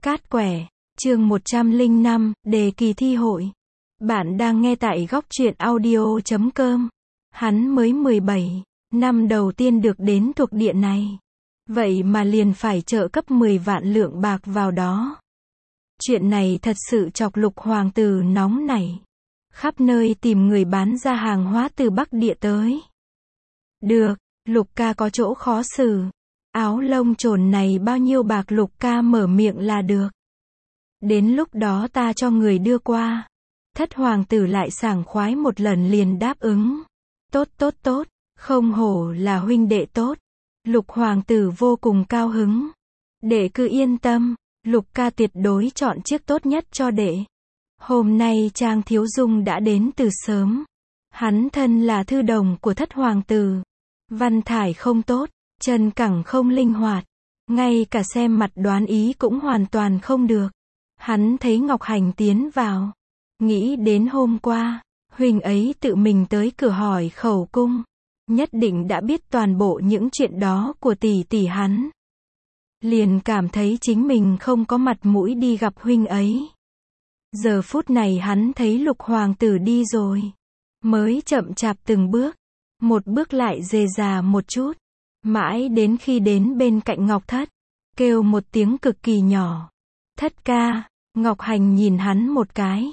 Cát quẻ, chương 105, đề kỳ thi hội. Bạn đang nghe tại góc truyện audio.com. Hắn mới 17, năm đầu tiên được đến thuộc địa này. Vậy mà liền phải trợ cấp 10 vạn lượng bạc vào đó. Chuyện này thật sự chọc Lục hoàng tử nóng nảy. Khắp nơi tìm người bán ra hàng hóa từ Bắc địa tới. Được, Lục ca có chỗ khó xử. Áo lông trồn này bao nhiêu bạc, Lục ca mở miệng là được. Đến lúc đó ta cho người đưa qua. Thất hoàng tử lại sảng khoái một lần liền đáp ứng. Tốt tốt tốt, không hổ là huynh đệ tốt. Lục hoàng tử vô cùng cao hứng. Đệ cứ yên tâm, Lục ca tuyệt đối chọn chiếc tốt nhất cho đệ. Hôm nay Trang Thiếu Dung đã đến từ sớm. Hắn thân là thư đồng của thất hoàng tử. Văn thải không tốt, chân cẳng không linh hoạt. Ngay cả xem mặt đoán ý cũng hoàn toàn không được. Hắn thấy Ngọc Hành tiến vào. Nghĩ đến hôm qua, huynh ấy tự mình tới cửa hỏi khẩu cung. Nhất định đã biết toàn bộ những chuyện đó của tỷ tỷ hắn. Liền cảm thấy chính mình không có mặt mũi đi gặp huynh ấy. Giờ phút này hắn thấy Lục hoàng tử đi rồi. Mới chậm chạp từng bước. Một bước lại dề già một chút. Mãi đến khi đến bên cạnh Ngọc Thất. Kêu một tiếng cực kỳ nhỏ. Thất ca. Ngọc Hành nhìn hắn một cái.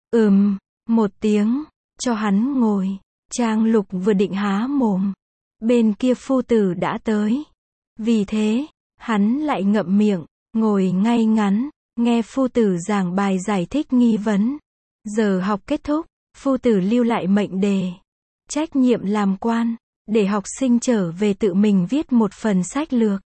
Một tiếng. Cho hắn ngồi. Trang Lục vừa định há mồm. Bên kia phu tử đã tới. Vì thế, hắn lại ngậm miệng. Ngồi ngay ngắn. Nghe phu tử giảng bài giải thích nghi vấn. Giờ học kết thúc. Phu tử lưu lại mệnh đề. Trách nhiệm làm quan. Để học sinh trở về tự mình viết một phần sách lược.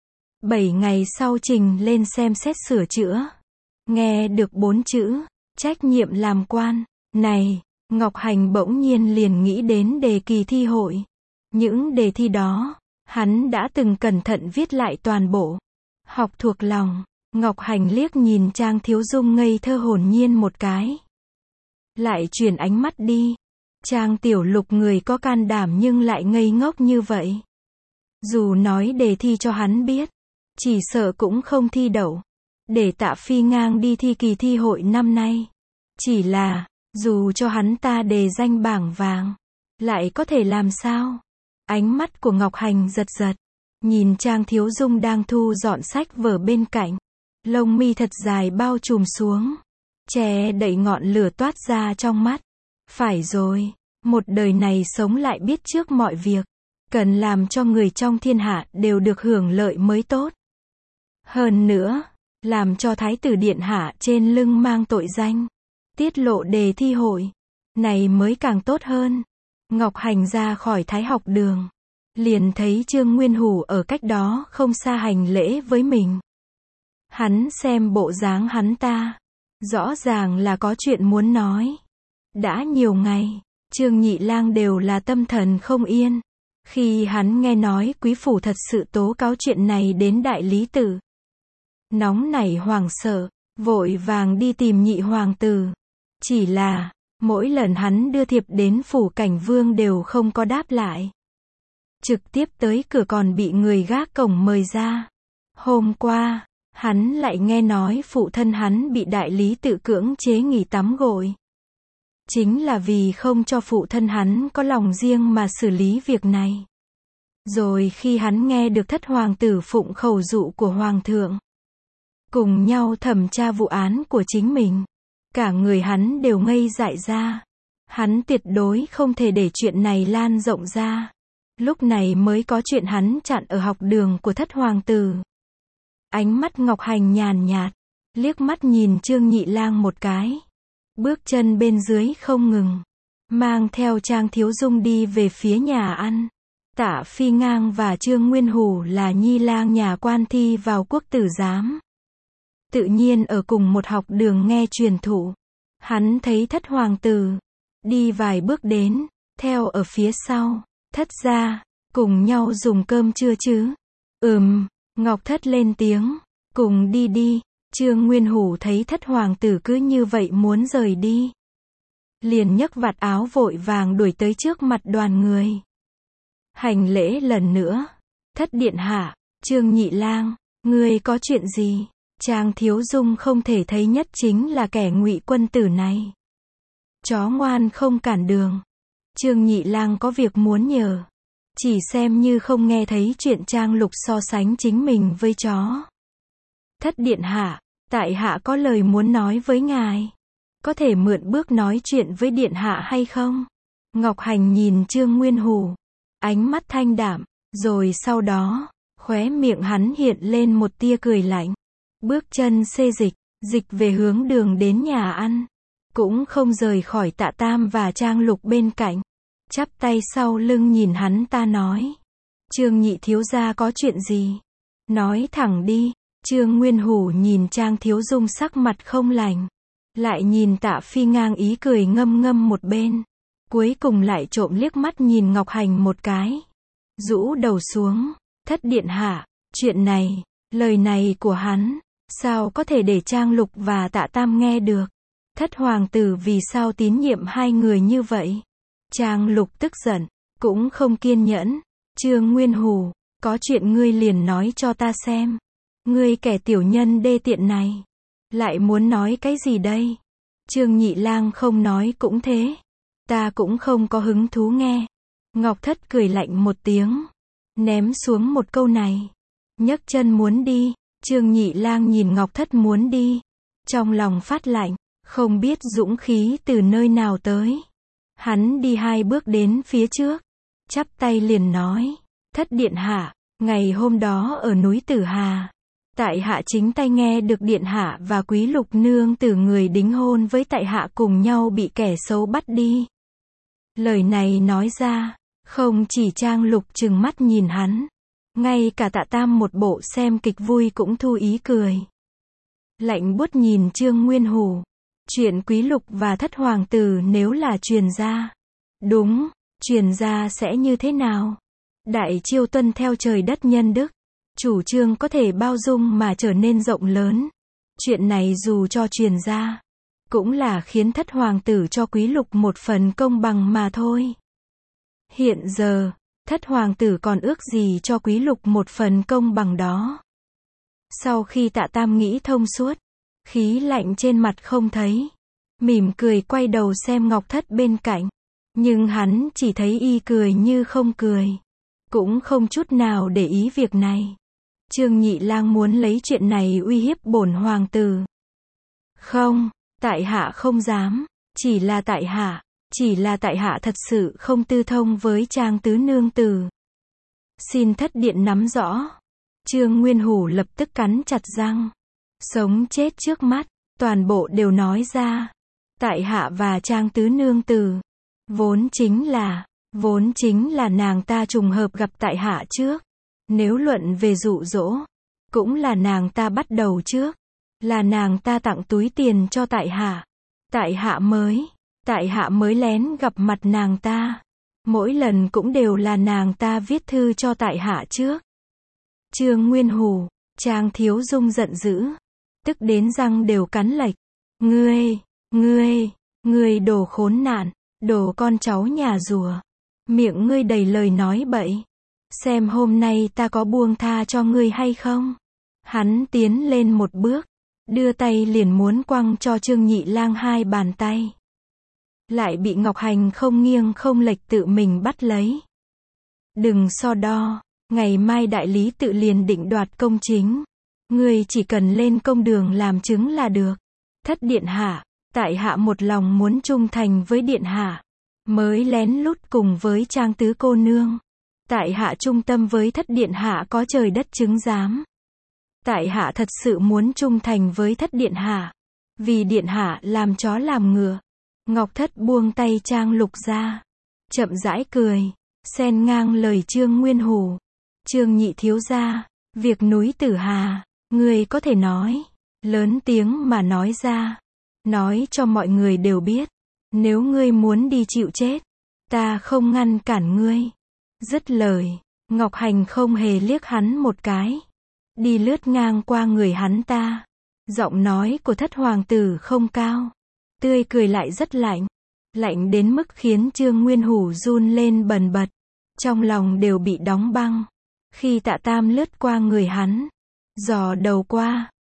7 ngày sau trình lên xem xét sửa chữa. Nghe được 4 chữ. Trách nhiệm làm quan. Này, Ngọc Hành bỗng nhiên liền nghĩ đến đề kỳ thi hội. Những đề thi đó, hắn đã từng cẩn thận viết lại toàn bộ. Học thuộc lòng. Ngọc Hành liếc nhìn Trang Thiếu Dung ngây thơ hồn nhiên một cái. Lại chuyển ánh mắt đi. Trang Tiểu Lục người có can đảm nhưng lại ngây ngốc như vậy. Dù nói đề thi cho hắn biết, chỉ sợ cũng không thi đậu. Để Tạ Phi Ngang đi thi kỳ thi hội năm nay. Chỉ là, dù cho hắn ta đề danh bảng vàng, lại có thể làm sao? Ánh mắt của Ngọc Hành giật giật. Nhìn Trang Thiếu Dung đang thu dọn sách vở bên cạnh. Lông mi thật dài bao trùm xuống. Che đậy ngọn lửa toát ra trong mắt. Phải rồi, một đời này sống lại biết trước mọi việc. Cần làm cho người trong thiên hạ đều được hưởng lợi mới tốt. Hơn nữa, làm cho Thái tử Điện hạ trên lưng mang tội danh. Tiết lộ đề thi hội. Này mới càng tốt hơn. Ngọc Hành ra khỏi Thái học đường. Liền thấy Trương Nguyên Hủ ở cách đó không xa hành lễ với mình. Hắn xem bộ dáng hắn ta. Rõ ràng là có chuyện muốn nói. Đã nhiều ngày, Trương Nhị Lang đều là tâm thần không yên. Khi hắn nghe nói quý phủ thật sự tố cáo chuyện này đến đại lý tự. Nóng nảy hoảng sợ, vội vàng đi tìm Nhị hoàng tử. Chỉ là, mỗi lần hắn đưa thiệp đến phủ Cảnh Vương đều không có đáp lại. Trực tiếp tới cửa còn bị người gác cổng mời ra. Hôm qua, hắn lại nghe nói phụ thân hắn bị đại lý tự cưỡng chế nghỉ tắm gội. Chính là vì không cho phụ thân hắn có lòng riêng mà xử lý việc này. Rồi khi hắn nghe được thất hoàng tử phụng khẩu dụ của hoàng thượng, cùng nhau thẩm tra vụ án của chính mình, cả người hắn đều ngây dại ra. Hắn tuyệt đối không thể để chuyện này lan rộng ra. Lúc này mới có chuyện hắn chặn ở học đường của thất hoàng tử. Ánh mắt Ngọc Hành nhàn nhạt, liếc mắt nhìn Trương Nhị Lang một cái. Bước chân bên dưới không ngừng. Mang theo Trang Thiếu Dung đi về phía nhà ăn. Tạ Phi Ngang và Trương Nguyên Hủ là nhi lang nhà quan thi vào quốc tử giám. Tự nhiên ở cùng một học đường nghe truyền thụ. Hắn thấy thất hoàng tử. Đi vài bước đến. Theo ở phía sau. Thất gia. Cùng nhau dùng cơm trưa chứ? Ngọc Thất lên tiếng. Cùng đi đi. Trương Nguyên Hủ thấy thất hoàng tử cứ như vậy muốn rời đi. Liền nhấc vạt áo vội vàng đuổi tới trước mặt đoàn người. Hành lễ lần nữa. Thất điện hạ, Trương Nhị Lang, ngươi có chuyện gì? Trang Thiếu Dung không thể thấy nhất chính là kẻ Ngụy Quân Tử này. Chó ngoan không cản đường. Trương Nhị Lang có việc muốn nhờ. Chỉ xem như không nghe thấy chuyện Trang Lục so sánh chính mình với chó. Thất điện hạ, tại hạ có lời muốn nói với ngài. Có thể mượn bước nói chuyện với điện hạ hay không? Ngọc Hành nhìn Trương Nguyên Hủ, ánh mắt thanh đạm, rồi sau đó, khóe miệng hắn hiện lên một tia cười lạnh. Bước chân xê dịch về hướng đường đến nhà ăn. Cũng không rời khỏi Tạ Tam và Trang Lục bên cạnh. Chắp tay sau lưng nhìn hắn ta nói. Trương nhị thiếu gia có chuyện gì? Nói thẳng đi. Trương Nguyên Hủ nhìn Trang Thiếu Dung sắc mặt không lành. Lại nhìn Tạ Phi ngang ý cười ngâm ngâm một bên. Cuối cùng lại trộm liếc mắt nhìn Ngọc Hành một cái. Rũ đầu xuống. Thất điện hạ, chuyện này, lời này của hắn, sao có thể để Trang Lục và Tạ Tam nghe được? Thất hoàng tử vì sao tín nhiệm hai người như vậy? Trang Lục tức giận, cũng không kiên nhẫn. Trương Nguyên Hủ, có chuyện ngươi liền nói cho ta xem. Ngươi kẻ tiểu nhân đê tiện này, lại muốn nói cái gì đây? Trương Nhị Lang không nói cũng thế. Ta cũng không có hứng thú nghe. Ngọc Thất cười lạnh một tiếng, ném xuống một câu này. Nhấc chân muốn đi. Trương Nhị Lang nhìn Ngọc Thất muốn đi, trong lòng phát lạnh, không biết dũng khí từ nơi nào tới. Hắn đi 2 bước đến phía trước, chắp tay liền nói, Thất điện hạ, ngày hôm đó ở núi Tử Hà, tại hạ chính tay nghe được điện hạ và Quý Lục nương tử người đính hôn với tại hạ cùng nhau bị kẻ xấu bắt đi. Lời này nói ra, không chỉ Trang Lục trừng mắt nhìn hắn, ngay cả Tạ Tam một bộ xem kịch vui cũng thu ý cười. Lạnh buốt nhìn Trương Nguyên Hủ. Chuyện Quý Lục và Thất hoàng tử nếu là truyền ra. Đúng, truyền ra sẽ như thế nào? Đại Chiêu tuân theo trời đất nhân đức. Chủ trương có thể bao dung mà trở nên rộng lớn. Chuyện này dù cho truyền ra, cũng là khiến Thất hoàng tử cho Quý Lục một phần công bằng mà thôi. Hiện giờ, Thất hoàng tử còn ước gì cho Quý Lục một phần công bằng đó. Sau khi Tạ Tam nghĩ thông suốt, khí lạnh trên mặt không thấy, mỉm cười quay đầu xem Ngọc Thất bên cạnh, nhưng hắn chỉ thấy y cười như không cười, cũng không chút nào để ý việc này. Trương Nhị Lang muốn lấy chuyện này uy hiếp bổn hoàng tử. Không, tại hạ không dám, chỉ là tại hạ thật sự không tư thông với Trang tứ nương tử. Xin Thất điện nắm rõ. Trương Nguyên Hủ lập tức cắn chặt răng. Sống chết trước mắt, toàn bộ đều nói ra. Tại hạ và Trang tứ nương tử, vốn chính là nàng ta trùng hợp gặp tại hạ trước. Nếu luận về dụ dỗ, cũng là nàng ta bắt đầu trước. Là nàng ta tặng túi tiền cho tại hạ. Tại hạ mới lén gặp mặt nàng ta. Mỗi lần cũng đều là nàng ta viết thư cho tại hạ trước. Trương Nguyên Hủ, Trang Thiếu Dung giận dữ, tức đến răng đều cắn lệch. Ngươi đồ khốn nạn, đồ con cháu nhà rùa. Miệng ngươi đầy lời nói bậy. Xem hôm nay ta có buông tha cho ngươi hay không? Hắn tiến lên một bước, đưa tay liền muốn quăng cho Trương Nhị Lang 2 bàn tay. Lại bị Ngọc Hành không nghiêng không lệch tự mình bắt lấy. Đừng so đo, ngày mai đại lý tự liền định đoạt công chính. Ngươi chỉ cần lên công đường làm chứng là được. Thất điện hạ, tại hạ một lòng muốn trung thành với điện hạ, mới lén lút cùng với Trang tứ cô nương. Tại hạ trung tâm với Thất điện hạ có trời đất chứng giám. Tại hạ thật sự muốn trung thành với Thất điện hạ, vì điện hạ làm chó làm ngựa. Ngọc Thất buông tay Trang Lục ra, chậm rãi cười, xen ngang lời Trương Nguyên Hủ. Trương nhị thiếu gia, việc núi Tử Hà, ngươi có thể nói, lớn tiếng mà nói ra, nói cho mọi người đều biết. Nếu ngươi muốn đi chịu chết, ta không ngăn cản ngươi. Dứt lời, Ngọc Hành không hề liếc hắn một cái, đi lướt ngang qua người hắn ta. Giọng nói của Thất hoàng tử không cao, tươi cười lại rất lạnh, lạnh đến mức khiến Trương Nguyên Hủ run lên bần bật, trong lòng đều bị đóng băng. Khi Tạ Tam lướt qua người hắn, dò đầu qua,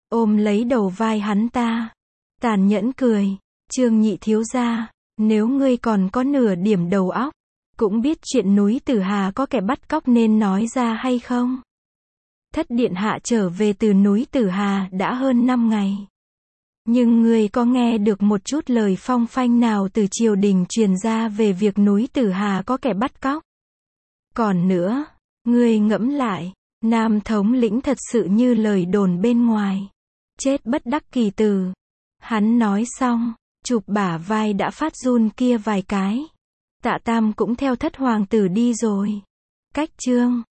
ôm lấy đầu vai hắn ta. Tàn nhẫn cười, Trương nhị thiếu gia, nếu ngươi còn có nửa điểm đầu óc, cũng biết chuyện núi Tử Hà có kẻ bắt cóc nên nói ra hay không? Thất điện hạ trở về từ núi Tử Hà đã hơn 5 ngày. Nhưng ngươi có nghe được một chút lời phong phanh nào từ triều đình truyền ra về việc núi Tử Hà có kẻ bắt cóc? Còn nữa, ngươi ngẫm lại, Nam thống lĩnh thật sự như lời đồn bên ngoài. Chết bất đắc kỳ tử. Hắn nói xong, chụp bả vai đã phát run kia vài cái. Tạ Tam cũng theo thất hoàng tử đi rồi. Cách chương